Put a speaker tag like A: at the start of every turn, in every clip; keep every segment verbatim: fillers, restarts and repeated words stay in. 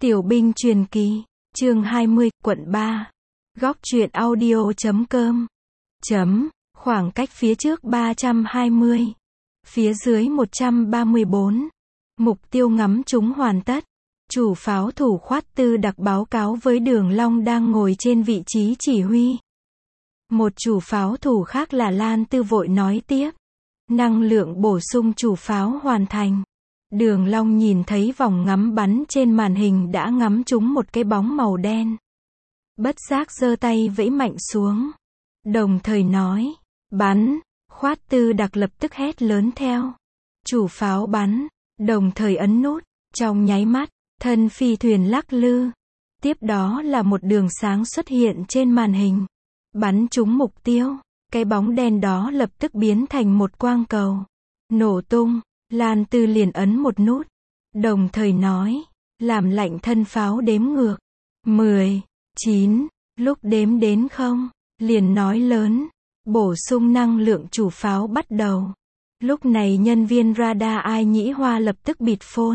A: Tiểu binh truyền kỳ, chương hai mươi, quận ba. Góc truyện audio chấm com. Chấm, khoảng cách phía trước ba trăm hai mươi. Phía dưới một trăm ba mươi bốn. Mục tiêu ngắm trúng hoàn tất. Chủ pháo thủ Khoát Tư Đặc báo cáo với Đường Long đang ngồi trên vị trí chỉ huy. Một chủ pháo thủ khác là Lan Tư vội nói tiếp. Năng lượng bổ sung chủ pháo hoàn thành. Đường Long nhìn thấy vòng ngắm bắn trên màn hình đã ngắm trúng một cái bóng màu đen. Bất giác giơ tay vẫy mạnh xuống. Đồng thời nói, bắn. Khoát Tư Đặc lập tức hét lớn theo. Chủ pháo bắn. Đồng thời ấn nút. Trong nháy mắt, thân phi thuyền lắc lư. Tiếp đó là một đường sáng xuất hiện trên màn hình. Bắn trúng mục tiêu. Cái bóng đen đó lập tức biến thành một quang cầu. Nổ tung. Lan Tư liền ấn một nút. Đồng thời nói, làm lạnh thân pháo đếm ngược. mười, chín, lúc đếm đến không, liền nói lớn. Bổ sung năng lượng chủ pháo bắt đầu. Lúc này nhân viên radar Ai Nhĩ Hoa lập tức bịt phone.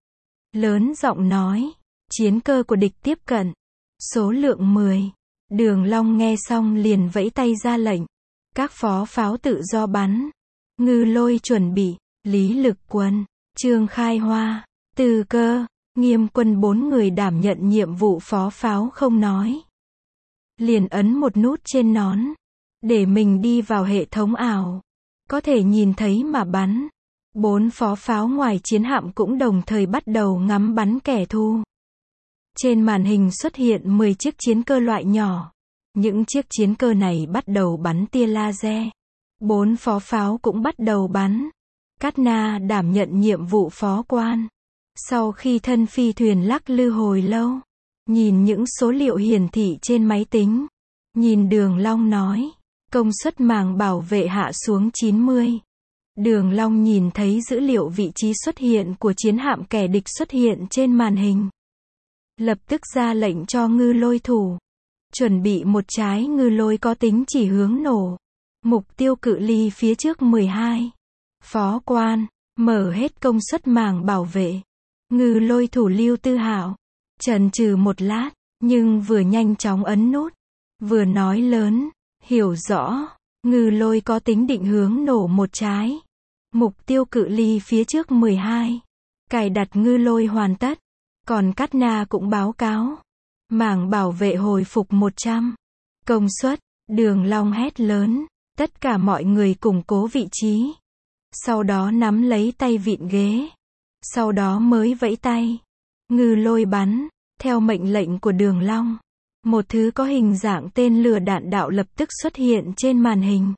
A: Lớn giọng nói, chiến cơ của địch tiếp cận. Số lượng mười. Đường Long nghe xong liền vẫy tay ra lệnh. Các phó pháo tự do bắn. Ngư Lôi chuẩn bị. Lý Lực Quân, Trương Khai Hoa, Từ Cơ, Nghiêm Quân bốn người đảm nhận nhiệm vụ phó pháo không nói. Liền ấn một nút trên nón. Để mình đi vào hệ thống ảo. Có thể nhìn thấy mà bắn. Bốn phó pháo ngoài chiến hạm cũng đồng thời bắt đầu ngắm bắn kẻ thù. Trên màn hình xuất hiện mười chiếc chiến cơ loại nhỏ. Những chiếc chiến cơ này bắt đầu bắn tia laser. Bốn phó pháo cũng bắt đầu bắn. Cát Na đảm nhận nhiệm vụ phó quan. Sau khi thân phi thuyền lắc lư hồi lâu, nhìn những số liệu hiển thị trên máy tính, nhìn Đường Long nói, công suất màng bảo vệ hạ xuống chín mươi. Đường Long nhìn thấy dữ liệu vị trí xuất hiện của chiến hạm kẻ địch xuất hiện trên màn hình. Lập tức ra lệnh cho Ngư Lôi thủ. Chuẩn bị một trái ngư lôi có tính chỉ hướng nổ. Mục tiêu cự ly phía trước mười hai. Phó quan, mở hết công suất màng bảo vệ. Ngư Lôi thủ Lưu Tư Hạo chần chừ một lát, nhưng vừa nhanh chóng ấn nút, vừa nói lớn, hiểu rõ, ngư lôi có tính định hướng nổ một trái. Mục tiêu cự ly phía trước mười hai. Cài đặt ngư lôi hoàn tất. Còn Cát Na cũng báo cáo. Màng bảo vệ hồi phục một trăm. Công suất, Đường Long hét lớn, tất cả mọi người củng cố vị trí. Sau đó nắm lấy tay vịn ghế. Sau đó mới vẫy tay. Ngư lôi bắn. Theo mệnh lệnh của Đường Long. Một thứ có hình dạng tên lửa đạn đạo lập tức xuất hiện trên màn hình.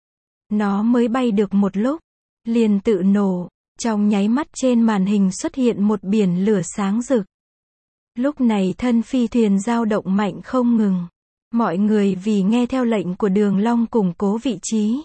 A: Nó mới bay được một lúc. Liền tự nổ. Trong nháy mắt trên màn hình xuất hiện một biển lửa sáng rực. Lúc này thân phi thuyền dao động mạnh không ngừng. Mọi người vì nghe theo lệnh của Đường Long củng cố vị trí.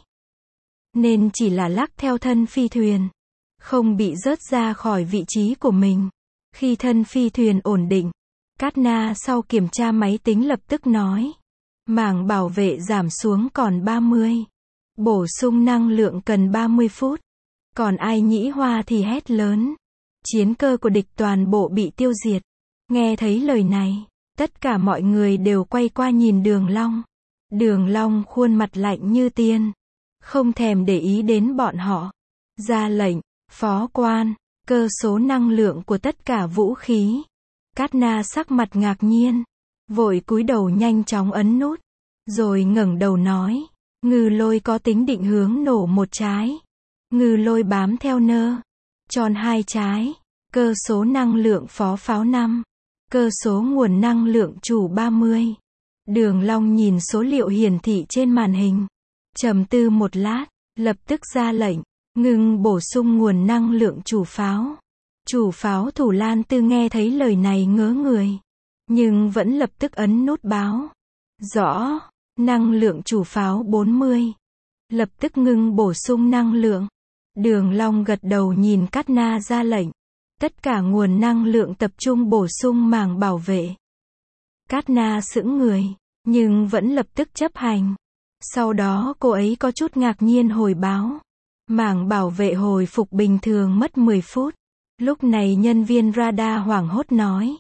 A: Nên chỉ là lắc theo thân phi thuyền. Không bị rớt ra khỏi vị trí của mình. Khi thân phi thuyền ổn định, Cát Na sau kiểm tra máy tính lập tức nói. Màng bảo vệ giảm xuống còn ba mươi. Bổ sung năng lượng cần ba mươi phút. Còn Ai Nhĩ Hoa thì hét lớn. Chiến cơ của địch toàn bộ bị tiêu diệt. Nghe thấy lời này, tất cả mọi người đều quay qua nhìn Đường Long. Đường Long khuôn mặt lạnh như tiên. Không thèm để ý đến bọn họ. Ra lệnh, phó quan, cơ số năng lượng của tất cả vũ khí. Cát Na sắc mặt ngạc nhiên. Vội cúi đầu nhanh chóng ấn nút. Rồi ngẩng đầu nói. Ngư lôi có tính định hướng nổ một trái. Ngư lôi bám theo nơ. Tròn hai trái. Cơ số năng lượng phó pháo năm. Cơ số nguồn năng lượng chủ ba mươi. Đường Long nhìn số liệu hiển thị trên màn hình. Trầm tư một lát. Lập tức ra lệnh. Ngừng bổ sung nguồn năng lượng chủ pháo. Chủ pháo thủ Lan Tư nghe thấy lời này ngớ người. Nhưng vẫn lập tức ấn nút báo. Rõ. Năng lượng chủ pháo bốn mươi. Lập tức ngừng bổ sung năng lượng. Đường Long gật đầu nhìn Cát Na ra lệnh. Tất cả nguồn năng lượng tập trung bổ sung màng bảo vệ. Cát Na sững người. Nhưng vẫn lập tức chấp hành. Sau đó cô ấy có chút ngạc nhiên hồi báo. Màng bảo vệ hồi phục bình thường mất mười phút. Lúc này nhân viên radar hoảng hốt nói.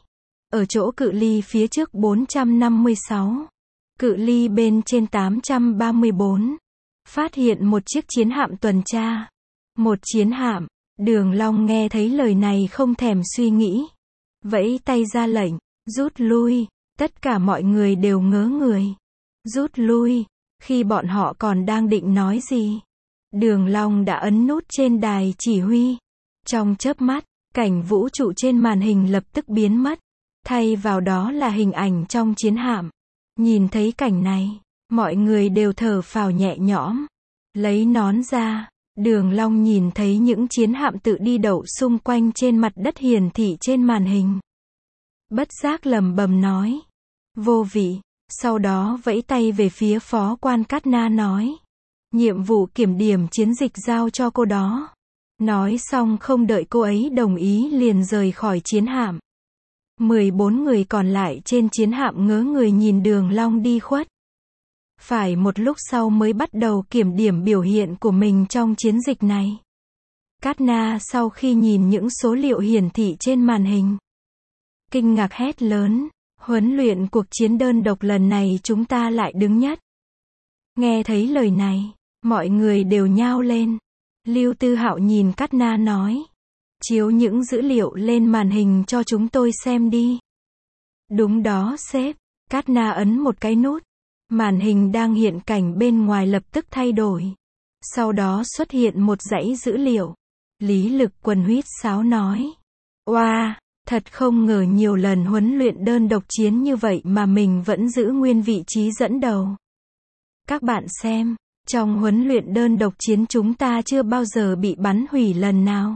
A: ở chỗ cự ly phía trước bốn trăm năm mươi sáu, cự ly bên trên tám trăm ba mươi bốn, phát hiện một chiếc chiến hạm tuần tra. Một chiến hạm. Đường Long nghe thấy lời này không thèm suy nghĩ, vẫy tay ra lệnh, rút lui. Tất cả mọi người đều ngớ người. Rút lui. Khi bọn họ còn đang định nói gì, Đường Long đã ấn nút trên đài chỉ huy. Trong chớp mắt, cảnh vũ trụ trên màn hình lập tức biến mất, thay vào đó là hình ảnh trong chiến hạm. Nhìn thấy cảnh này, mọi người đều thở phào nhẹ nhõm. Lấy nón ra, Đường Long nhìn thấy những chiến hạm tự đi đậu xung quanh trên mặt đất hiển thị trên màn hình. Bất giác lẩm bẩm nói, vô vị. Sau đó vẫy tay về phía phó quan Cát Na nói, nhiệm vụ kiểm điểm chiến dịch giao cho cô đó. Nói xong không đợi cô ấy đồng ý liền rời khỏi chiến hạm. mười bốn người còn lại trên chiến hạm ngớ người nhìn Đường Long đi khuất. Phải một lúc sau mới bắt đầu kiểm điểm biểu hiện của mình trong chiến dịch này. Cát Na sau khi nhìn những số liệu hiển thị trên màn hình, kinh ngạc hét lớn, huấn luyện cuộc chiến đơn độc lần này chúng ta lại đứng nhất. Nghe thấy lời này, mọi người đều nhao lên. Lưu Tư Hạo nhìn Cát Na nói, chiếu những dữ liệu lên màn hình cho chúng tôi xem đi. Đúng đó sếp. Cát Na ấn một cái nút. Màn hình đang hiện cảnh bên ngoài lập tức thay đổi. Sau đó xuất hiện một dãy dữ liệu. Lý Lực Quân huýt sáo nói, oa, wow, thật không ngờ nhiều lần huấn luyện đơn độc chiến như vậy mà mình vẫn giữ nguyên vị trí dẫn đầu. Các bạn xem, trong huấn luyện đơn độc chiến chúng ta chưa bao giờ bị bắn hủy lần nào.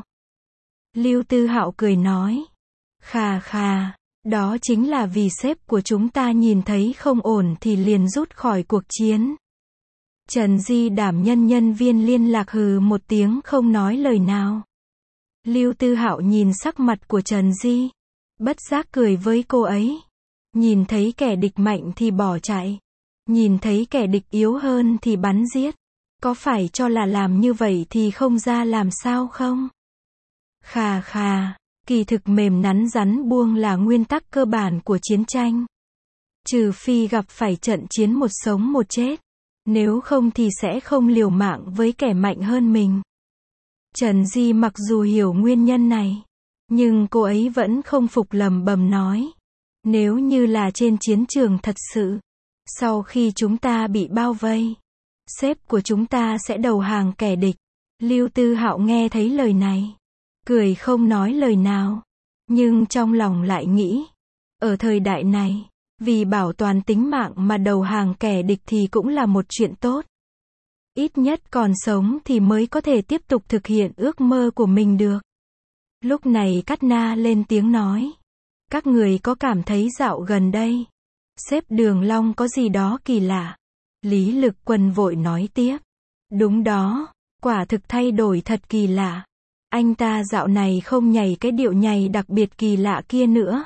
A: Lưu Tư Hạo cười nói, khà khà, đó chính là vì sếp của chúng ta nhìn thấy không ổn thì liền rút khỏi cuộc chiến. Trần Di đảm nhân nhân viên liên lạc hừ một tiếng không nói lời nào. Lưu Tư Hạo nhìn sắc mặt của Trần Di, bất giác cười với cô ấy. Nhìn thấy kẻ địch mạnh thì bỏ chạy, nhìn thấy kẻ địch yếu hơn thì bắn giết. Có phải cho là làm như vậy thì không ra làm sao không? Khà khà, kỳ thực mềm nắn rắn buông là nguyên tắc cơ bản của chiến tranh. Trừ phi gặp phải trận chiến một sống một chết, nếu không thì sẽ không liều mạng với kẻ mạnh hơn mình. Trần Di mặc dù hiểu nguyên nhân này, nhưng cô ấy vẫn không phục, lẩm bẩm nói, nếu như là trên chiến trường thật sự, sau khi chúng ta bị bao vây, sếp của chúng ta sẽ đầu hàng kẻ địch. Lưu Tư Hạo nghe thấy lời này, cười không nói lời nào, nhưng trong lòng lại nghĩ, ở thời đại này, vì bảo toàn tính mạng mà đầu hàng kẻ địch thì cũng là một chuyện tốt. Ít nhất còn sống thì mới có thể tiếp tục thực hiện ước mơ của mình được. Lúc này Cát Na lên tiếng nói, các người có cảm thấy dạo gần đây, sếp Đường Long có gì đó kỳ lạ? Lý Lực Quân vội nói tiếp, đúng đó, quả thực thay đổi thật kỳ lạ. Anh ta dạo này không nhảy cái điệu nhảy đặc biệt kỳ lạ kia nữa.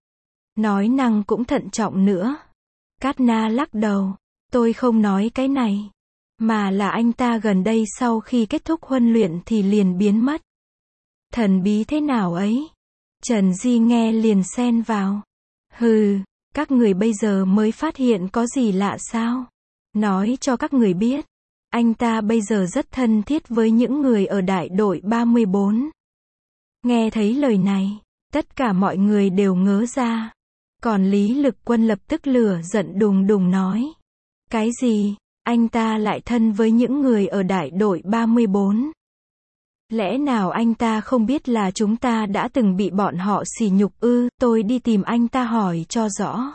A: Nói năng cũng thận trọng nữa. Cát Na lắc đầu, tôi không nói cái này, mà là anh ta gần đây sau khi kết thúc huấn luyện thì liền biến mất. Thần bí thế nào ấy? Trần Di nghe liền xen vào. Hừ, các người bây giờ mới phát hiện có gì lạ sao? Nói cho các người biết, anh ta bây giờ rất thân thiết với những người ở đại đội ba mươi bốn. Nghe thấy lời này, tất cả mọi người đều ngớ ra. Còn Lý Lực Quân lập tức lửa giận đùng đùng nói, cái gì? Anh ta lại thân với những người ở đại đội ba mươi bốn? Lẽ nào anh ta không biết là chúng ta đã từng bị bọn họ sỉ nhục ư? Tôi đi tìm anh ta hỏi cho rõ.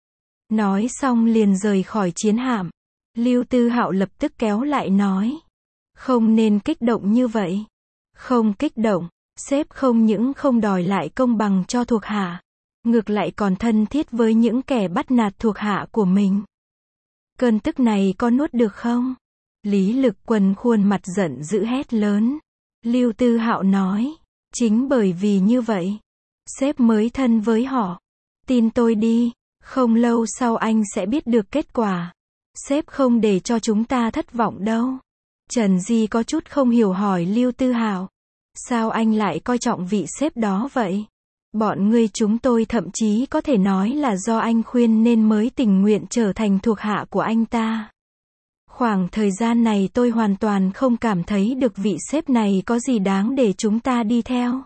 A: Nói xong liền rời khỏi chiến hạm. Lưu Tư Hạo lập tức kéo lại nói, không nên kích động như vậy. Không kích động, sếp không những không đòi lại công bằng cho thuộc hạ, ngược lại còn thân thiết với những kẻ bắt nạt thuộc hạ của mình. Cơn tức này có nuốt được không? Lý Lực Quân khuôn mặt giận dữ hét lớn. Lưu Tư Hạo nói, chính bởi vì như vậy, sếp mới thân với họ. Tin tôi đi, không lâu sau anh sẽ biết được kết quả. Sếp không để cho chúng ta thất vọng đâu. Trần Di có chút không hiểu hỏi Lưu Tư Hạo, sao anh lại coi trọng vị sếp đó vậy? Bọn ngươi chúng tôi thậm chí có thể nói là do anh khuyên nên mới tình nguyện trở thành thuộc hạ của anh ta. Khoảng thời gian này tôi hoàn toàn không cảm thấy được vị sếp này có gì đáng để chúng ta đi theo.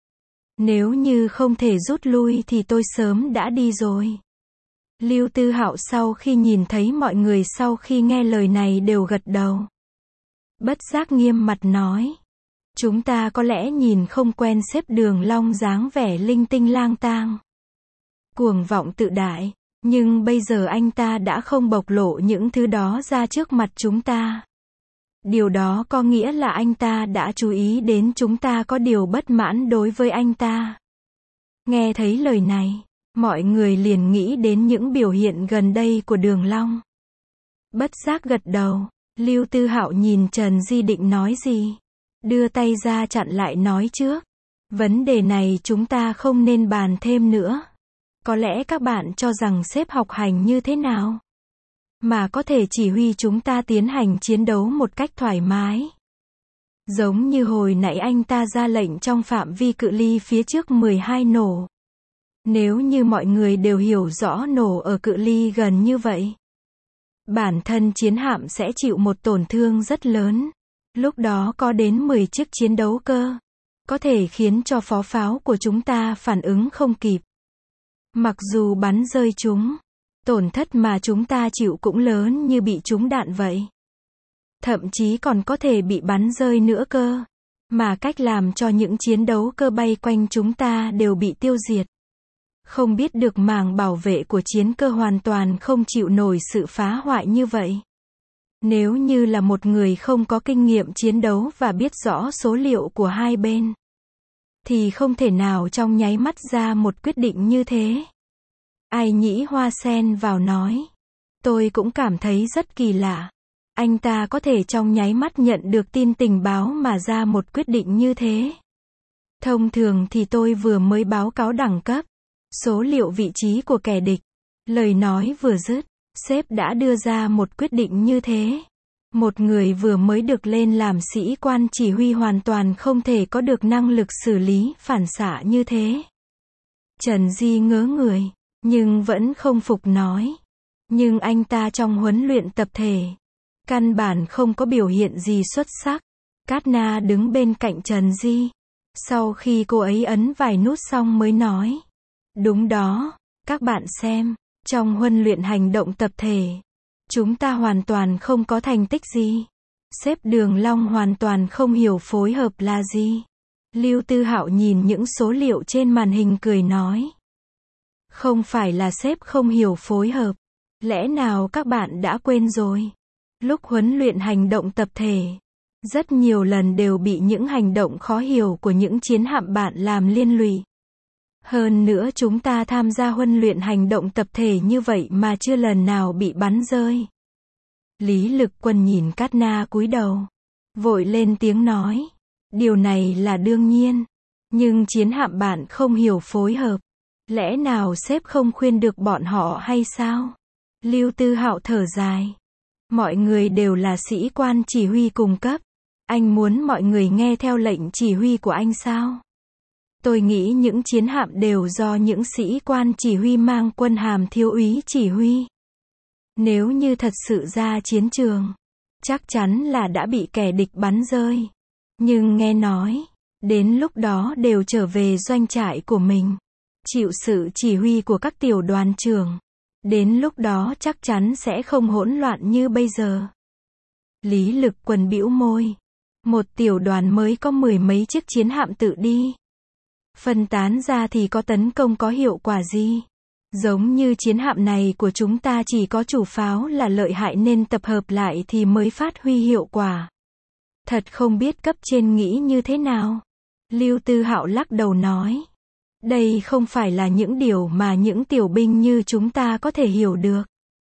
A: Nếu như không thể rút lui thì tôi sớm đã đi rồi. Lưu Tư Hạo sau khi nhìn thấy mọi người sau khi nghe lời này đều gật đầu. Bất giác nghiêm mặt nói. Chúng ta có lẽ nhìn không quen sếp Đường Long dáng vẻ linh tinh lang tang, cuồng vọng tự đại, nhưng bây giờ anh ta đã không bộc lộ những thứ đó ra trước mặt chúng ta. Điều đó có nghĩa là anh ta đã chú ý đến chúng ta có điều bất mãn đối với anh ta. Nghe thấy lời này, mọi người liền nghĩ đến những biểu hiện gần đây của Đường Long. Bất giác gật đầu, Lưu Tư Hạo nhìn Trần Di định nói gì, đưa tay ra chặn lại nói trước. Vấn đề này chúng ta không nên bàn thêm nữa. Có lẽ các bạn cho rằng sếp học hành như thế nào mà có thể chỉ huy chúng ta tiến hành chiến đấu một cách thoải mái. Giống như hồi nãy anh ta ra lệnh trong phạm vi cự ly phía trước mười hai nổ. Nếu như mọi người đều hiểu rõ nổ ở cự ly gần như vậy, bản thân chiến hạm sẽ chịu một tổn thương rất lớn. Lúc đó có đến mười chiếc chiến đấu cơ, có thể khiến cho pháo pháo của chúng ta phản ứng không kịp. Mặc dù bắn rơi chúng, tổn thất mà chúng ta chịu cũng lớn như bị trúng đạn vậy. Thậm chí còn có thể bị bắn rơi nữa cơ. Mà cách làm cho những chiến đấu cơ bay quanh chúng ta đều bị tiêu diệt. Không biết được màng bảo vệ của chiến cơ hoàn toàn không chịu nổi sự phá hoại như vậy. Nếu như là một người không có kinh nghiệm chiến đấu và biết rõ số liệu của hai bên, thì không thể nào trong nháy mắt ra một quyết định như thế. Ai Nhĩ Hoa xen vào nói. Tôi cũng cảm thấy rất kỳ lạ. Anh ta có thể trong nháy mắt nhận được tin tình báo mà ra một quyết định như thế. Thông thường thì tôi vừa mới báo cáo đẳng cấp, số liệu vị trí của kẻ địch. Lời nói vừa dứt, sếp đã đưa ra một quyết định như thế. Một người vừa mới được lên làm sĩ quan chỉ huy hoàn toàn không thể có được năng lực xử lý phản xạ như thế. Trần Di ngớ người, nhưng vẫn không phục nói. Nhưng anh ta trong huấn luyện tập thể, căn bản không có biểu hiện gì xuất sắc. Cát Na đứng bên cạnh Trần Di. Sau khi cô ấy ấn vài nút xong mới nói. Đúng đó, các bạn xem, trong huấn luyện hành động tập thể, chúng ta hoàn toàn không có thành tích gì. Sếp Đường Long hoàn toàn không hiểu phối hợp là gì. Lưu Tư Hạo nhìn những số liệu trên màn hình cười nói. Không phải là sếp không hiểu phối hợp. Lẽ nào các bạn đã quên rồi? Lúc huấn luyện hành động tập thể, rất nhiều lần đều bị những hành động khó hiểu của những chiến hạm bạn làm liên lụy. Hơn nữa chúng ta tham gia huấn luyện hành động tập thể như vậy mà chưa lần nào bị bắn rơi. Lý Lực Quân nhìn Cát Na cúi đầu, vội lên tiếng nói. Điều này là đương nhiên. Nhưng chiến hạm bạn không hiểu phối hợp. Lẽ nào sếp không khuyên được bọn họ hay sao? Lưu Tư Hạo thở dài. Mọi người đều là sĩ quan chỉ huy cùng cấp. Anh muốn mọi người nghe theo lệnh chỉ huy của anh sao? Tôi nghĩ những chiến hạm đều do những sĩ quan chỉ huy mang quân hàm thiếu úy chỉ huy. Nếu như thật sự ra chiến trường, chắc chắn là đã bị kẻ địch bắn rơi. Nhưng nghe nói, đến lúc đó đều trở về doanh trại của mình, chịu sự chỉ huy của các tiểu đoàn trưởng. Đến lúc đó chắc chắn sẽ không hỗn loạn như bây giờ. Lý Lực Quân bĩu môi. Một tiểu đoàn mới có mười mấy chiếc chiến hạm tự đi. Phân tán ra thì có tấn công có hiệu quả gì? Giống như chiến hạm này của chúng ta chỉ có chủ pháo là lợi hại nên tập hợp lại thì mới phát huy hiệu quả. Thật không biết cấp trên nghĩ như thế nào. Lưu Tư Hạo lắc đầu nói. Đây không phải là những điều mà những tiểu binh như chúng ta có thể hiểu được.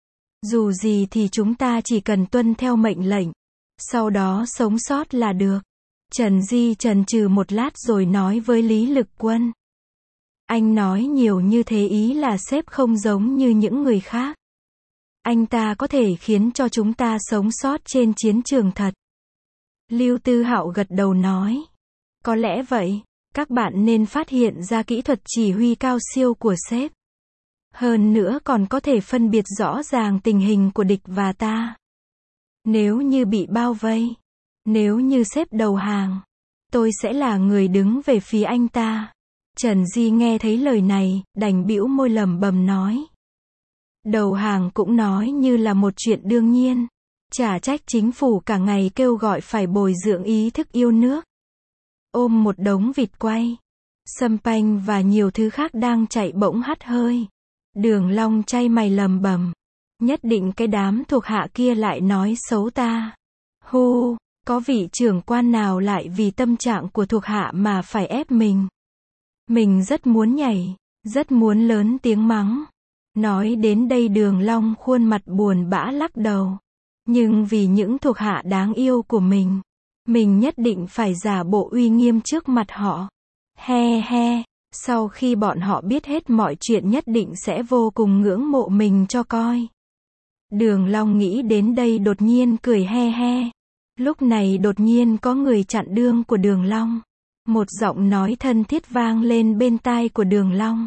A: Dù gì thì chúng ta chỉ cần tuân theo mệnh lệnh, sau đó sống sót là được. Trần Di chần chừ một lát rồi nói với Lý Lực Quân. Anh nói nhiều như thế ý là sếp không giống như những người khác. Anh ta có thể khiến cho chúng ta sống sót trên chiến trường thật. Lưu Tư Hạo gật đầu nói. Có lẽ vậy. Các bạn nên phát hiện ra kỹ thuật chỉ huy cao siêu của sếp. Hơn nữa còn có thể phân biệt rõ ràng tình hình của địch và ta. Nếu như bị bao vây, nếu như sếp đầu hàng, tôi sẽ là người đứng về phía anh ta. Trần Di nghe thấy lời này, đành bĩu môi lẩm bẩm nói. Đầu hàng cũng nói như là một chuyện đương nhiên. Chả trách chính phủ cả ngày kêu gọi phải bồi dưỡng ý thức yêu nước. Ôm một đống vịt quay, sâm panh và nhiều thứ khác đang chạy bỗng hắt hơi. Đường Long chay mày lầm bầm. Nhất định cái đám thuộc hạ kia lại nói xấu ta. Hu, có vị trưởng quan nào lại vì tâm trạng của thuộc hạ mà phải ép mình. Mình rất muốn nhảy, rất muốn lớn tiếng mắng. Nói đến đây Đường Long khuôn mặt buồn bã lắc đầu. Nhưng vì những thuộc hạ đáng yêu của mình, mình nhất định phải giả bộ uy nghiêm trước mặt họ. He he, sau khi bọn họ biết hết mọi chuyện nhất định sẽ vô cùng ngưỡng mộ mình cho coi. Đường Long nghĩ đến đây đột nhiên cười he he. Lúc này đột nhiên có người chặn đường của Đường Long. Một giọng nói thân thiết vang lên bên tai của Đường Long.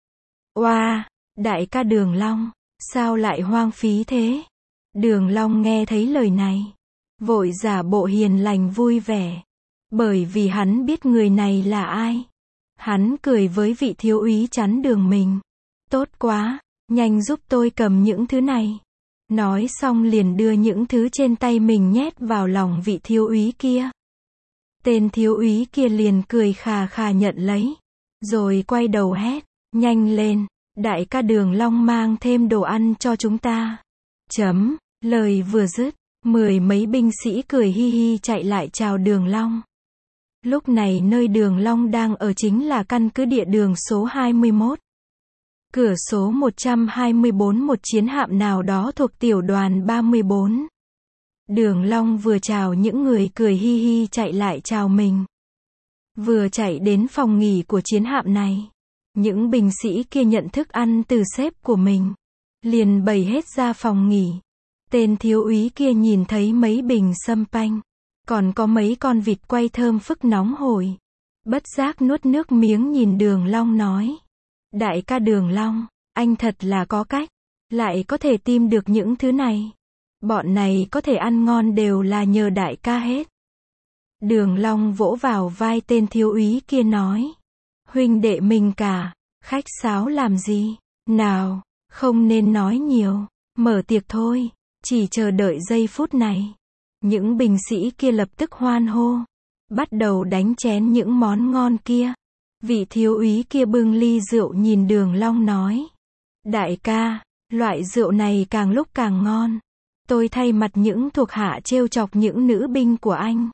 A: Oa, đại ca Đường Long, sao lại hoang phí thế? Đường Long nghe thấy lời này, vội giả bộ hiền lành vui vẻ. Bởi vì hắn biết người này là ai. Hắn cười với vị thiếu úy chắn đường mình. Tốt quá, nhanh giúp tôi cầm những thứ này. Nói xong liền đưa những thứ trên tay mình nhét vào lòng vị thiếu úy kia. Tên thiếu úy kia liền cười khà khà nhận lấy. Rồi quay đầu hét, nhanh lên, đại ca Đường Long mang thêm đồ ăn cho chúng ta. Chấm, lời vừa dứt, mười mấy binh sĩ cười hi hi chạy lại chào Đường Long. Lúc này nơi Đường Long đang ở chính là căn cứ địa đường số hai mươi mốt. Cửa số một trăm hai mươi bốn, một chiến hạm nào đó thuộc tiểu đoàn ba mươi bốn. Đường Long vừa chào những người cười hi hi chạy lại chào mình. Vừa chạy đến phòng nghỉ của chiến hạm này. Những binh sĩ kia nhận thức ăn từ sếp của mình. Liền bày hết ra phòng nghỉ. Tên thiếu úy kia nhìn thấy mấy bình sâm panh. Còn có mấy con vịt quay thơm phức nóng hổi. Bất giác nuốt nước miếng nhìn Đường Long nói. Đại ca Đường Long, anh thật là có cách. Lại có thể tìm được những thứ này. Bọn này có thể ăn ngon đều là nhờ đại ca hết. Đường Long vỗ vào vai tên thiếu úy kia nói. Huynh đệ mình cả, khách sáo làm gì? Nào, không nên nói nhiều, mở tiệc thôi, chỉ chờ đợi giây phút này. Những binh sĩ kia lập tức hoan hô, bắt đầu đánh chén những món ngon kia. Vị thiếu úy kia bưng ly rượu nhìn Đường Long nói. Đại ca, loại rượu này càng lúc càng ngon. Tôi thay mặt những thuộc hạ trêu chọc những nữ binh của anh.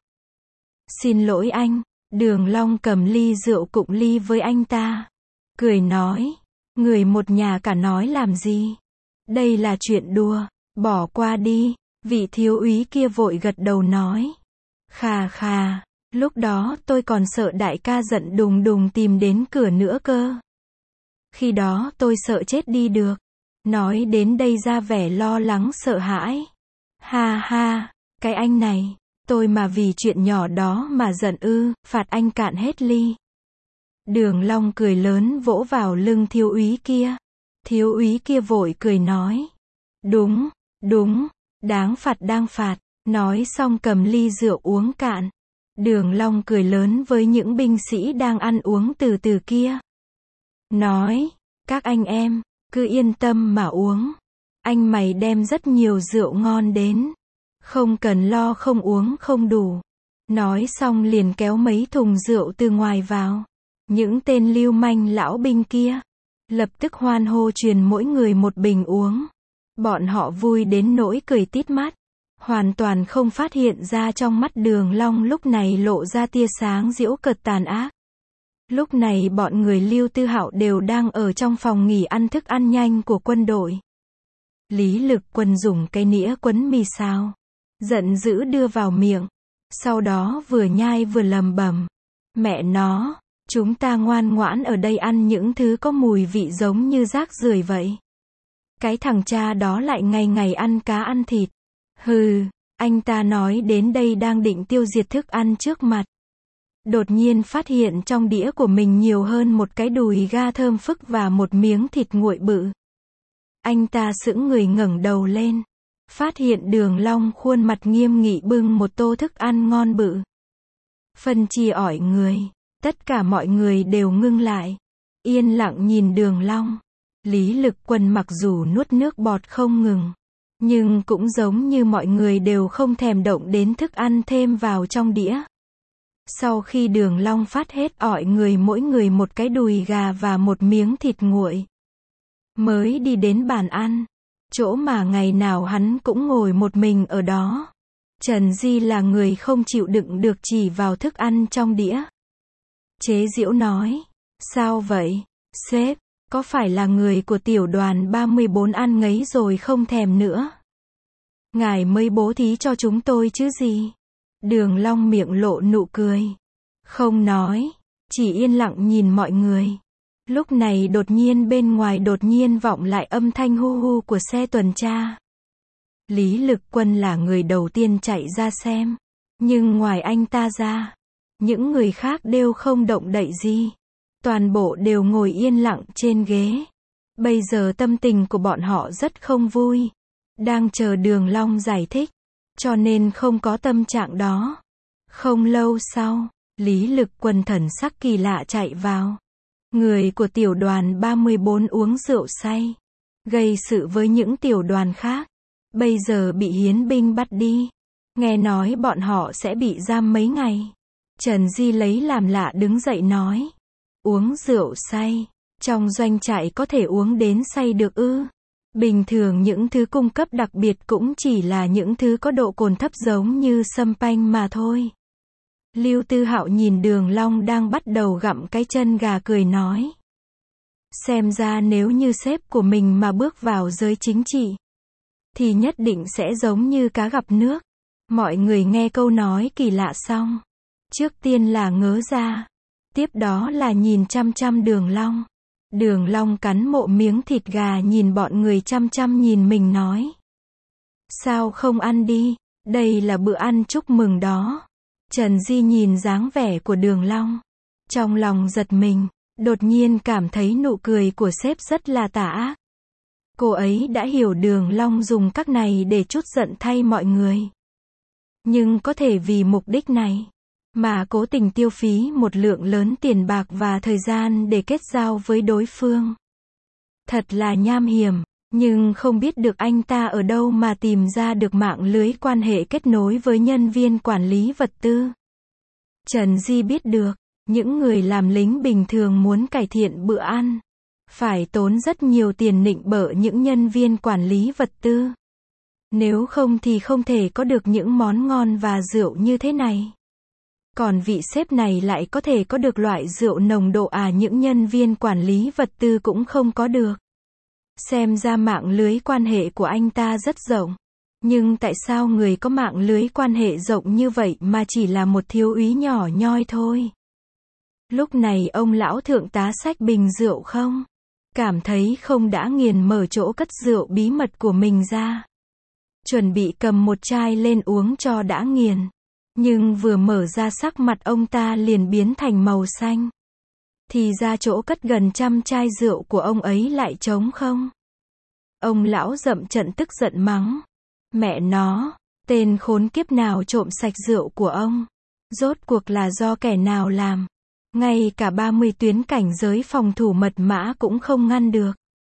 A: Xin lỗi anh. Đường Long cầm ly rượu cụng ly với anh ta. Cười nói. Người một nhà cả nói làm gì? Đây là chuyện đùa. Bỏ qua đi. Vị thiếu úy kia vội gật đầu nói. Khà khà. Lúc đó tôi còn sợ đại ca giận đùng đùng tìm đến cửa nữa cơ. Khi đó tôi sợ chết đi được. Nói đến đây ra vẻ lo lắng sợ hãi. Ha ha, cái anh này, tôi mà vì chuyện nhỏ đó mà giận ư, phạt anh cạn hết ly. Đường Long cười lớn vỗ vào lưng thiếu úy kia. Thiếu úy kia vội cười nói. Đúng, đúng, đáng phạt đang phạt. Nói xong cầm ly rượu uống cạn. Đường Long cười lớn với những binh sĩ đang ăn uống từ từ kia. Nói, các anh em, cứ yên tâm mà uống. Anh mày đem rất nhiều rượu ngon đến. Không cần lo không uống không đủ. Nói xong liền kéo mấy thùng rượu từ ngoài vào. Những tên lưu manh lão binh kia lập tức hoan hô truyền mỗi người một bình uống. Bọn họ vui đến nỗi cười tít mắt. Hoàn toàn không phát hiện ra trong mắt Đường Long lúc này lộ ra tia sáng giễu cợt tàn ác. Lúc này bọn người Lưu Tư Hạo đều đang ở trong phòng nghỉ ăn thức ăn nhanh của quân đội. Lý Lực Quân dùng cái nĩa quấn mì xào, giận dữ đưa vào miệng. Sau đó vừa nhai vừa lầm bầm. Mẹ nó, chúng ta ngoan ngoãn ở đây ăn những thứ có mùi vị giống như rác rưởi vậy. Cái thằng cha đó lại ngày ngày ăn cá ăn thịt. Hừ, anh ta nói đến đây đang định tiêu diệt thức ăn trước mặt. đột nhiên phát hiện trong đĩa của mình nhiều hơn một cái đùi gà thơm phức và một miếng thịt nguội bự. Anh ta sững người ngẩng đầu lên, phát hiện Đường Long khuôn mặt nghiêm nghị bưng một tô thức ăn ngon bự. Phân chia ỏi người, tất cả mọi người đều ngưng lại, yên lặng nhìn Đường Long. Lý Lực Quân mặc dù nuốt nước bọt không ngừng, nhưng cũng giống như mọi người đều không thèm động đến thức ăn thêm vào trong đĩa. Sau khi Đường Long phát hết ỏi người mỗi người một cái đùi gà và một miếng thịt nguội, mới đi đến bàn ăn, chỗ mà ngày nào hắn cũng ngồi một mình ở đó. Trần Di là người không chịu đựng được chỉ vào thức ăn trong đĩa. Chế giễu nói, sao vậy, sếp, có phải là người của tiểu đoàn ba mươi bốn ăn ngấy rồi không thèm nữa? Ngài mới bố thí cho chúng tôi chứ gì? Đường Long miệng lộ nụ cười, không nói, chỉ yên lặng nhìn mọi người. Lúc này đột nhiên bên ngoài đột nhiên vọng lại âm thanh hu hu của xe tuần tra. Lý Lực Quân là người đầu tiên chạy ra xem, nhưng ngoài anh ta ra, những người khác đều không động đậy gì. Toàn bộ đều ngồi yên lặng trên ghế. Bây giờ tâm tình của bọn họ rất không vui, đang chờ Đường Long giải thích, cho nên không có tâm trạng đó. Không lâu sau, Lý Lực Quân thần sắc kỳ lạ chạy vào. Người của tiểu đoàn ba mươi bốn uống rượu say, gây sự với những tiểu đoàn khác, bây giờ bị hiến binh bắt đi. Nghe nói bọn họ sẽ bị giam mấy ngày. Trần Di lấy làm lạ đứng dậy nói, uống rượu say, trong doanh trại có thể uống đến say được ư? Bình thường những thứ cung cấp đặc biệt cũng chỉ là những thứ có độ cồn thấp giống như sâm panh mà thôi. Lưu Tư Hạo nhìn Đường Long đang bắt đầu gặm cái chân gà cười nói, xem ra nếu như sếp của mình mà bước vào giới chính trị, thì nhất định sẽ giống như cá gặp nước. Mọi người nghe câu nói kỳ lạ xong, trước tiên là ngớ ra, tiếp đó là nhìn chăm chăm Đường Long. Đường Long cắn mộ miếng thịt gà nhìn bọn người chăm chăm nhìn mình nói, sao không ăn đi, đây là bữa ăn chúc mừng đó. Trần Di nhìn dáng vẻ của Đường Long, trong lòng giật mình, đột nhiên cảm thấy nụ cười của sếp rất là tà ác. Cô ấy đã hiểu Đường Long dùng các này để trút giận thay mọi người, nhưng có thể vì mục đích này mà cố tình tiêu phí một lượng lớn tiền bạc và thời gian để kết giao với đối phương. Thật là nham hiểm, nhưng không biết được anh ta ở đâu mà tìm ra được mạng lưới quan hệ kết nối với nhân viên quản lý vật tư. Trần Di biết được, những người làm lính bình thường muốn cải thiện bữa ăn, phải tốn rất nhiều tiền nịnh bợ những nhân viên quản lý vật tư. Nếu không thì không thể có được những món ngon và rượu như thế này. Còn vị sếp này lại có thể có được loại rượu nồng độ à những nhân viên quản lý vật tư cũng không có được. Xem ra mạng lưới quan hệ của anh ta rất rộng. Nhưng tại sao người có mạng lưới quan hệ rộng như vậy mà chỉ là một thiếu úy nhỏ nhoi thôi? Lúc này ông lão thượng tá xách bình rượu không? Cảm thấy không đã nghiền mở chỗ cất rượu bí mật của mình ra. Chuẩn bị cầm một chai lên uống cho đã nghiền. Nhưng vừa mở ra sắc mặt ông ta liền biến thành màu xanh. Thì ra chỗ cất gần trăm chai rượu của ông ấy lại trống không. Ông lão dậm trận tức giận mắng. Mẹ nó, tên khốn kiếp nào trộm sạch rượu của ông? Rốt cuộc là do kẻ nào làm? Ngay cả ba mươi tuyến cảnh giới phòng thủ mật mã cũng không ngăn được.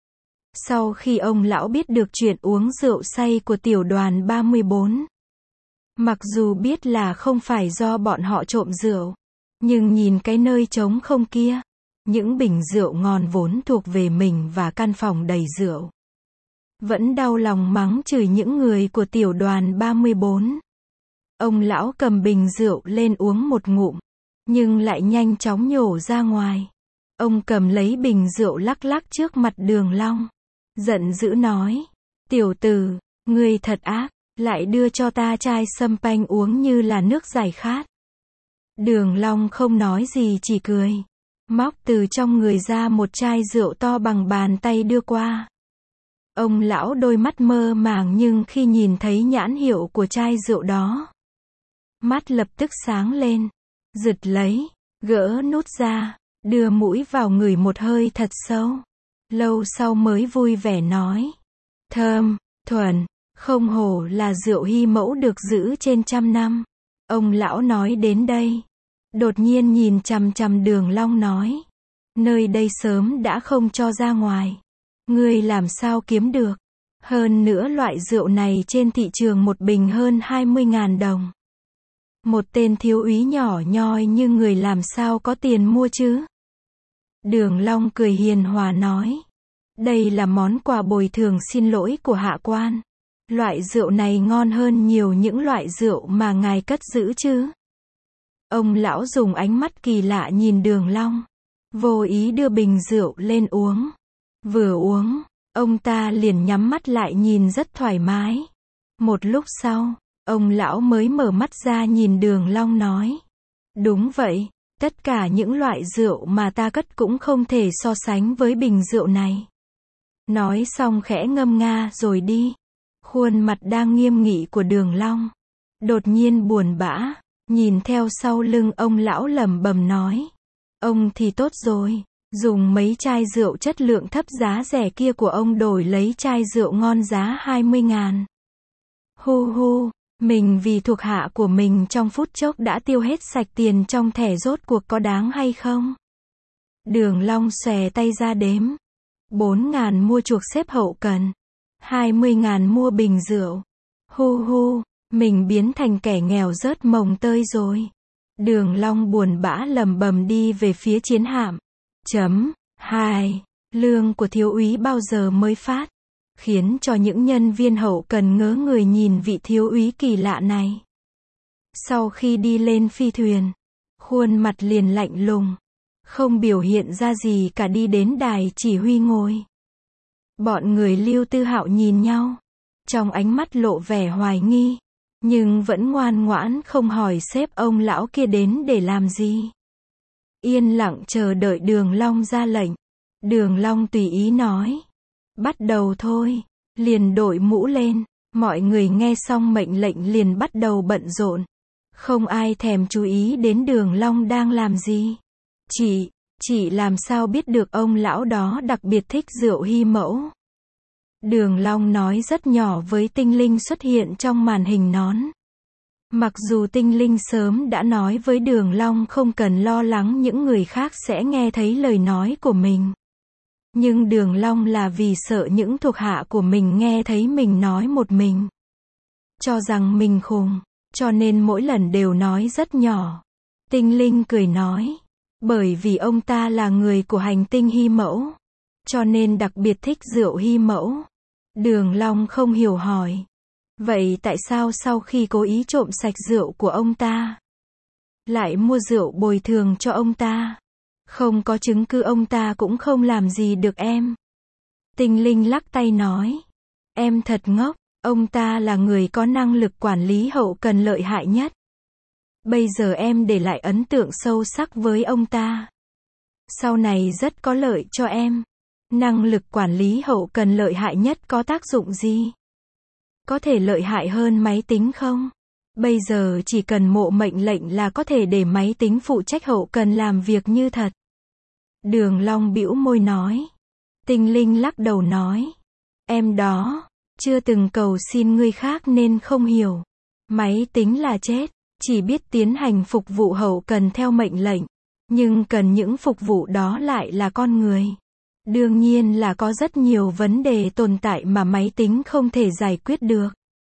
A: Sau khi ông lão biết được chuyện uống rượu say của tiểu đoàn ba mươi bốn, mặc dù biết là không phải do bọn họ trộm rượu, nhưng nhìn cái nơi trống không kia, những bình rượu ngon vốn thuộc về mình và căn phòng đầy rượu, vẫn đau lòng mắng chửi những người của tiểu đoàn ba mươi bốn. Ông lão cầm bình rượu lên uống một ngụm, nhưng lại nhanh chóng nhổ ra ngoài. Ông cầm lấy bình rượu lắc lắc trước mặt Đường Long, giận dữ nói, tiểu tử, ngươi thật ác, lại đưa cho ta chai sâm panh uống như là nước giải khát. Đường Long không nói gì chỉ cười, móc từ trong người ra một chai rượu to bằng bàn tay đưa qua. Ông lão đôi mắt mơ màng nhưng khi nhìn thấy nhãn hiệu của chai rượu đó, mắt lập tức sáng lên, Giật lấy, gỡ nút ra, đưa mũi vào ngửi một hơi thật sâu. Lâu sau mới vui vẻ nói. Thơm, thuần, không hổ là rượu Hy Mẫu được giữ trên trăm năm. Ông lão nói đến đây. Đột nhiên nhìn chằm chằm Đường Long nói. Nơi đây sớm đã không cho ra ngoài. Ngươi làm sao kiếm được? Hơn nữa loại rượu này trên thị trường một bình hơn hai mươi ngàn đồng. Một tên thiếu úy nhỏ nhoi như người làm sao có tiền mua chứ? Đường Long cười hiền hòa nói. Đây là món quà bồi thường xin lỗi của hạ quan. Loại rượu này ngon hơn nhiều những loại rượu mà ngài cất giữ chứ. Ông lão dùng ánh mắt kỳ lạ nhìn Đường Long. Vô ý đưa bình rượu lên uống. Vừa uống, ông ta liền nhắm mắt lại nhìn rất thoải mái. Một lúc sau, ông lão mới mở mắt ra nhìn Đường Long nói. Đúng vậy, tất cả những loại rượu mà ta cất cũng không thể so sánh với bình rượu này. Nói xong khẽ ngâm nga rồi đi. Khuôn mặt đang nghiêm nghị của Đường Long đột nhiên buồn bã, nhìn theo sau lưng ông lão lẩm bẩm nói. Ông thì tốt rồi, dùng mấy chai rượu chất lượng thấp giá rẻ kia của ông đổi lấy chai rượu ngon giá hai mươi ngàn. Hu hu, mình vì thuộc hạ của mình trong phút chốc đã tiêu hết sạch tiền trong thẻ, rốt cuộc có đáng hay không? Đường Long xòe tay ra đếm. Bốn ngàn mua chuộc xếp hậu cần. Hai mươi ngàn mua bình rượu. Hu hu, mình biến thành kẻ nghèo rớt mồng tơi rồi. Đường Long buồn bã lầm bầm đi về phía chiến hạm. Chấm. hai. Lương của thiếu úy bao giờ mới phát? Khiến cho những nhân viên hậu cần ngớ người nhìn vị thiếu úy kỳ lạ này. Sau khi đi lên phi thuyền, khuôn mặt liền lạnh lùng, không biểu hiện ra gì cả đi đến đài chỉ huy ngồi. Bọn người Lưu Tư Hạo nhìn nhau, trong ánh mắt lộ vẻ hoài nghi, nhưng vẫn ngoan ngoãn không hỏi sếp ông lão kia đến để làm gì. Yên lặng chờ đợi Đường Long ra lệnh. Đường Long tùy ý nói. Bắt đầu thôi. Liền đội mũ lên. Mọi người nghe xong mệnh lệnh liền bắt đầu bận rộn. Không ai thèm chú ý đến Đường Long đang làm gì. Chị, chị làm sao biết được ông lão đó đặc biệt thích rượu Hy Mẫu? Đường Long nói rất nhỏ với Tinh Linh xuất hiện trong màn hình nón. Mặc dù Tinh Linh sớm đã nói với Đường Long không cần lo lắng những người khác sẽ nghe thấy lời nói của mình. Nhưng Đường Long là vì sợ những thuộc hạ của mình nghe thấy mình nói một mình. Cho rằng mình khùng, cho nên mỗi lần đều nói rất nhỏ. Tinh Linh cười nói. Bởi vì ông ta là người của hành tinh Hy Mẫu, cho nên đặc biệt thích rượu Hy Mẫu. Đường Long không hiểu hỏi. Vậy tại sao sau khi cố ý trộm sạch rượu của ông ta, lại mua rượu bồi thường cho ông ta? Không có chứng cứ ông ta cũng không làm gì được em. Tinh Linh lắc tay nói. Em thật ngốc, ông ta là người có năng lực quản lý hậu cần lợi hại nhất. Bây giờ em để lại ấn tượng sâu sắc với ông ta. Sau này rất có lợi cho em. Năng lực quản lý hậu cần lợi hại nhất có tác dụng gì? Có thể lợi hại hơn máy tính không? Bây giờ chỉ cần mộ mệnh lệnh là có thể để máy tính phụ trách hậu cần làm việc như thật. Đường Long bĩu môi nói. Tinh Linh lắc đầu nói. Em đó, chưa từng cầu xin người khác nên không hiểu. Máy tính là chết, chỉ biết tiến hành phục vụ hậu cần theo mệnh lệnh. Nhưng cần những phục vụ đó lại là con người. Đương nhiên là có rất nhiều vấn đề tồn tại mà máy tính không thể giải quyết được.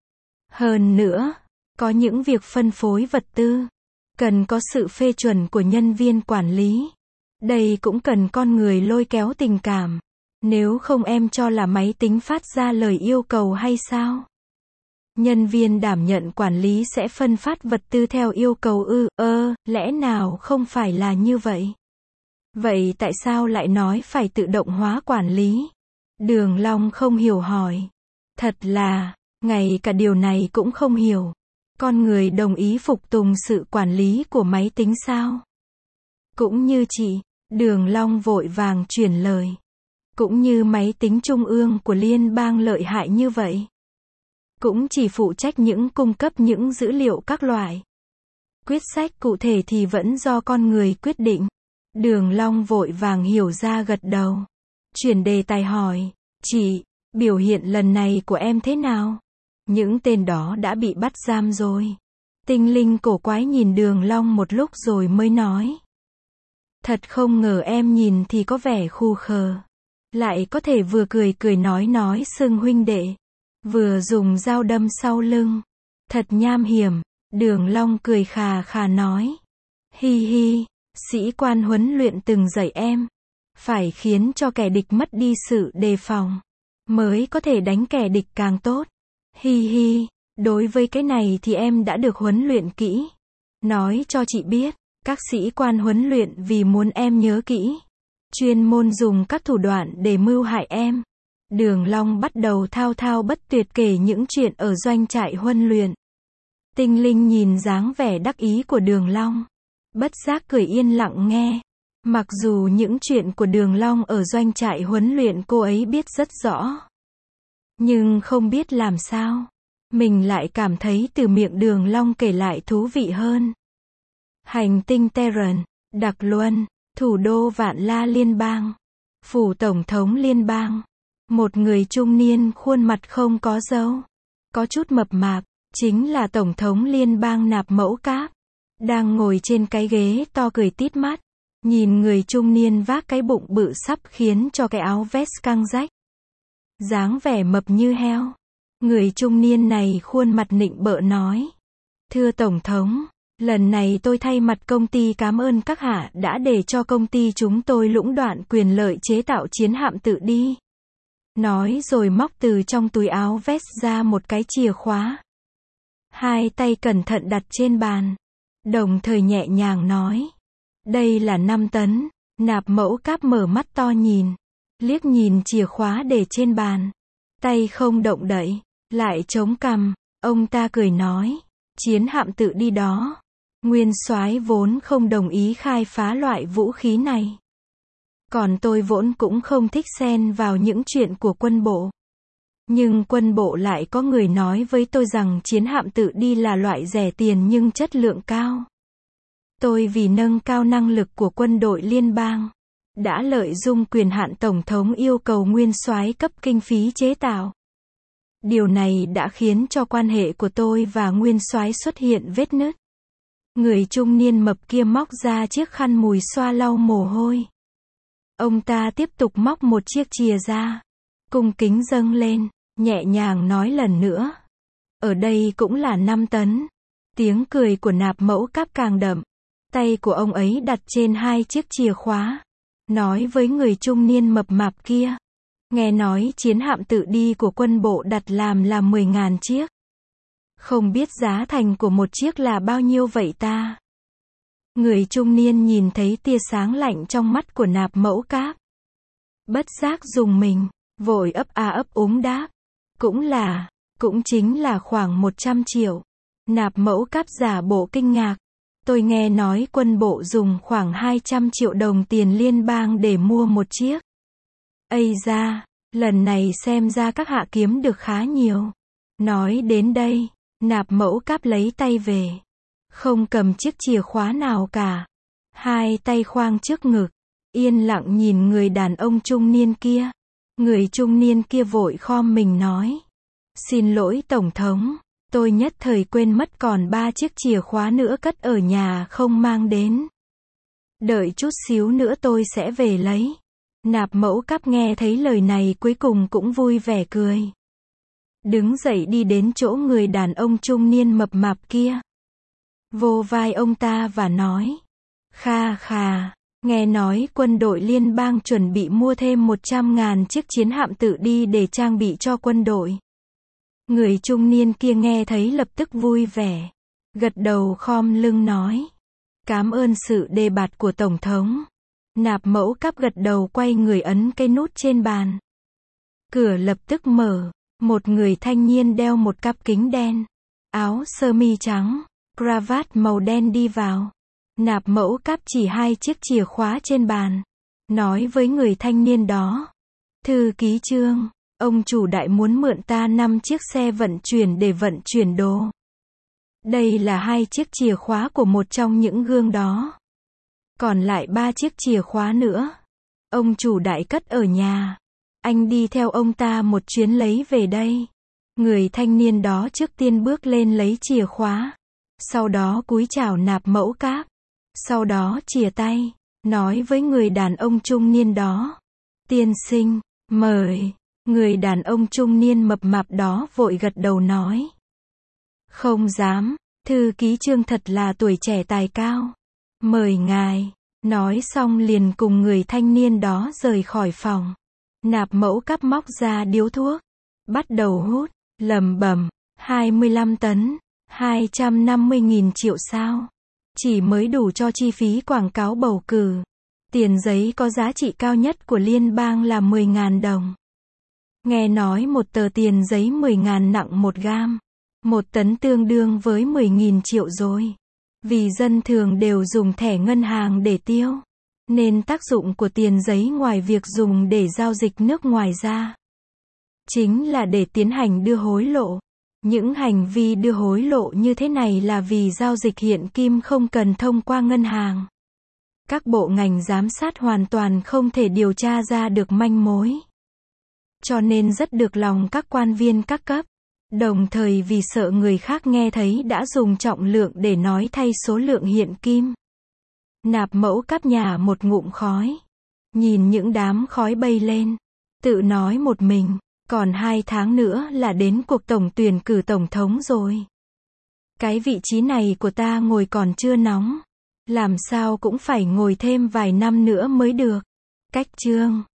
A: Hơn nữa, có những việc phân phối vật tư, cần có sự phê chuẩn của nhân viên quản lý. Đây cũng cần con người lôi kéo tình cảm. Nếu không em cho là máy tính phát ra lời yêu cầu hay sao? Nhân viên đảm nhận quản lý sẽ phân phát vật tư theo yêu cầu ư? Ơ, lẽ nào không phải là như vậy? Vậy tại sao lại nói phải tự động hóa quản lý? Đường Long không hiểu hỏi. Thật là, ngay cả điều này cũng không hiểu. Con người đồng ý phục tùng sự quản lý của máy tính sao? Cũng như chị, Đường Long vội vàng chuyển lời. Cũng như máy tính trung ương của liên bang lợi hại như vậy. Cũng chỉ phụ trách những cung cấp những dữ liệu các loại. Quyết sách cụ thể thì vẫn do con người quyết định. Đường Long vội vàng hiểu ra gật đầu. Chuyển đề tài hỏi, chị, biểu hiện lần này của em thế nào? Những tên đó đã bị bắt giam rồi. Tinh linh cổ quái nhìn Đường Long một lúc rồi mới nói. Thật không ngờ em nhìn thì có vẻ khù khờ. Lại có thể vừa cười cười nói nói xưng huynh đệ. Vừa dùng dao đâm sau lưng. Thật nham hiểm. Đường Long cười khà khà nói. Hi hi, sĩ quan huấn luyện từng dạy em. Phải khiến cho kẻ địch mất đi sự đề phòng. Mới có thể đánh kẻ địch càng tốt. Hi hi, đối với cái này thì em đã được huấn luyện kỹ. Nói cho chị biết, các sĩ quan huấn luyện vì muốn em nhớ kỹ. Chuyên môn dùng các thủ đoạn để mưu hại em. Đường Long bắt đầu thao thao bất tuyệt kể những chuyện ở doanh trại huấn luyện. Tinh linh nhìn dáng vẻ đắc ý của Đường Long. Bất giác cười yên lặng nghe. Mặc dù những chuyện của Đường Long ở doanh trại huấn luyện cô ấy biết rất rõ. Nhưng không biết làm sao. Mình lại cảm thấy từ miệng Đường Long kể lại thú vị hơn. Hành tinh Terran, Đặc Luân, thủ đô Vạn La Liên bang. Phủ Tổng thống Liên bang. Một người trung niên khuôn mặt không có râu. Có chút mập mạp, chính là Tổng thống Liên bang Nạp Mẫu Cáp. Đang ngồi trên cái ghế to cười tít mắt. Nhìn người trung niên vác cái bụng bự sắp khiến cho cái áo vest căng rách. Dáng vẻ mập như heo. Người trung niên này khuôn mặt nịnh bợ nói. Thưa Tổng thống, lần này tôi thay mặt công ty cảm ơn các hạ đã để cho công ty chúng tôi lũng đoạn quyền lợi chế tạo chiến hạm tự đi. Nói rồi móc từ trong túi áo vest ra một cái chìa khóa. Hai tay cẩn thận đặt trên bàn. Đồng thời nhẹ nhàng nói. Đây là năm tấn. Nạp Mẫu Cáp mở mắt to nhìn. Liếc nhìn chìa khóa để trên bàn. Tay không động đậy. Lại chống cằm. Ông ta cười nói. Chiến hạm tự đi đó. Nguyên soái vốn không đồng ý khai phá loại vũ khí này. Còn tôi vốn cũng không thích xen vào những chuyện của quân bộ. Nhưng quân bộ lại có người nói với tôi rằng chiến hạm tự đi là loại rẻ tiền nhưng chất lượng cao. Tôi vì nâng cao năng lực của quân đội liên bang, đã lợi dụng quyền hạn Tổng thống yêu cầu nguyên soái cấp kinh phí chế tạo. Điều này đã khiến cho quan hệ của tôi và nguyên soái xuất hiện vết nứt. Người trung niên mập kia móc ra chiếc khăn mùi xoa lau mồ hôi. Ông ta tiếp tục móc một chiếc chìa ra. Cung kính dâng lên, nhẹ nhàng nói lần nữa. Ở đây cũng là năm tấn. Tiếng cười của Nạp Mẫu Cáp càng đậm. Tay của ông ấy đặt trên hai chiếc chìa khóa. Nói với người trung niên mập mạp kia. Nghe nói chiến hạm tự đi của quân bộ đặt làm là mười ngàn chiếc. Không biết giá thành của một chiếc là bao nhiêu vậy ta? Người trung niên nhìn thấy tia sáng lạnh trong mắt của Nạp Mẫu Cáp. Bất giác dùng mình, vội ấp a ấp úng đáp. Cũng là, cũng chính là khoảng một trăm triệu. Nạp Mẫu Cáp giả bộ kinh ngạc. Tôi nghe nói quân bộ dùng khoảng hai trăm triệu đồng tiền liên bang để mua một chiếc. Ây da, lần này xem ra các hạ kiếm được khá nhiều. Nói đến đây, Nạp Mẫu Cáp lấy tay về. Không cầm chiếc chìa khóa nào cả. Hai tay khoang trước ngực. Yên lặng nhìn người đàn ông trung niên kia. Người trung niên kia vội khom mình nói. Xin lỗi Tổng thống. Tôi nhất thời quên mất còn ba chiếc chìa khóa nữa cất ở nhà không mang đến. Đợi chút xíu nữa tôi sẽ về lấy. Nạp Mẫu Cáp nghe thấy lời này cuối cùng cũng vui vẻ cười. Đứng dậy đi đến chỗ người đàn ông trung niên mập mạp kia. Vô vai ông ta và nói. Kha khà, nghe nói quân đội liên bang chuẩn bị mua thêm một trăm ngàn chiếc chiến hạm tự đi để trang bị cho quân đội. Người trung niên kia nghe thấy lập tức vui vẻ. Gật đầu khom lưng nói. Cảm ơn sự đề bạt của Tổng thống. Nạp Mẫu Cáp gật đầu quay người ấn cái nút trên bàn. Cửa lập tức mở. Một người thanh niên đeo một cặp kính đen. Áo sơ mi trắng. Cravat màu đen đi vào. Nạp Mẫu Cáp chỉ hai chiếc chìa khóa trên bàn. Nói với người thanh niên đó. Thư ký Trương. Ông chủ đại muốn mượn ta năm chiếc xe vận chuyển để vận chuyển đồ. Đây là hai chiếc chìa khóa của một trong những gương đó. Còn lại ba chiếc chìa khóa nữa. Ông chủ đại cất ở nhà. Anh đi theo ông ta một chuyến lấy về đây. Người thanh niên đó trước tiên bước lên lấy chìa khóa. Sau đó cúi chào Nạp Mẫu Cáp. Sau đó chìa tay, nói với người đàn ông trung niên đó. Tiên sinh, mời. Người đàn ông trung niên mập mạp đó vội gật đầu nói. Không dám, thư ký Trương thật là tuổi trẻ tài cao. Mời ngài. Nói xong liền cùng người thanh niên đó rời khỏi phòng. Nạp Mẫu Cáp móc ra điếu thuốc. Bắt đầu hút, lẩm bẩm, hai mươi lăm tấn, hai trăm năm mươi nghìn triệu sao. Chỉ mới đủ cho chi phí quảng cáo bầu cử. Tiền giấy có giá trị cao nhất của liên bang là mười nghìn đồng. Nghe nói một tờ tiền giấy mười nghìn nặng một gam. Một tấn tương đương với mười nghìn triệu rồi. Vì dân thường đều dùng thẻ ngân hàng để tiêu. Nên tác dụng của tiền giấy ngoài việc dùng để giao dịch nước ngoài ra, chính là để tiến hành đưa hối lộ. Những hành vi đưa hối lộ như thế này là vì giao dịch hiện kim không cần thông qua ngân hàng. Các bộ ngành giám sát hoàn toàn không thể điều tra ra được manh mối. Cho nên rất được lòng các quan viên các cấp. Đồng thời vì sợ người khác nghe thấy đã dùng trọng lượng để nói thay số lượng hiện kim. Nạp Mẫu Cáp nhả một ngụm khói. Nhìn những đám khói bay lên. Tự nói một mình. Còn hai tháng nữa là đến cuộc tổng tuyển cử tổng thống rồi. Cái vị trí này của ta ngồi còn chưa nóng. Làm sao cũng phải ngồi thêm vài năm nữa mới được. Cách chương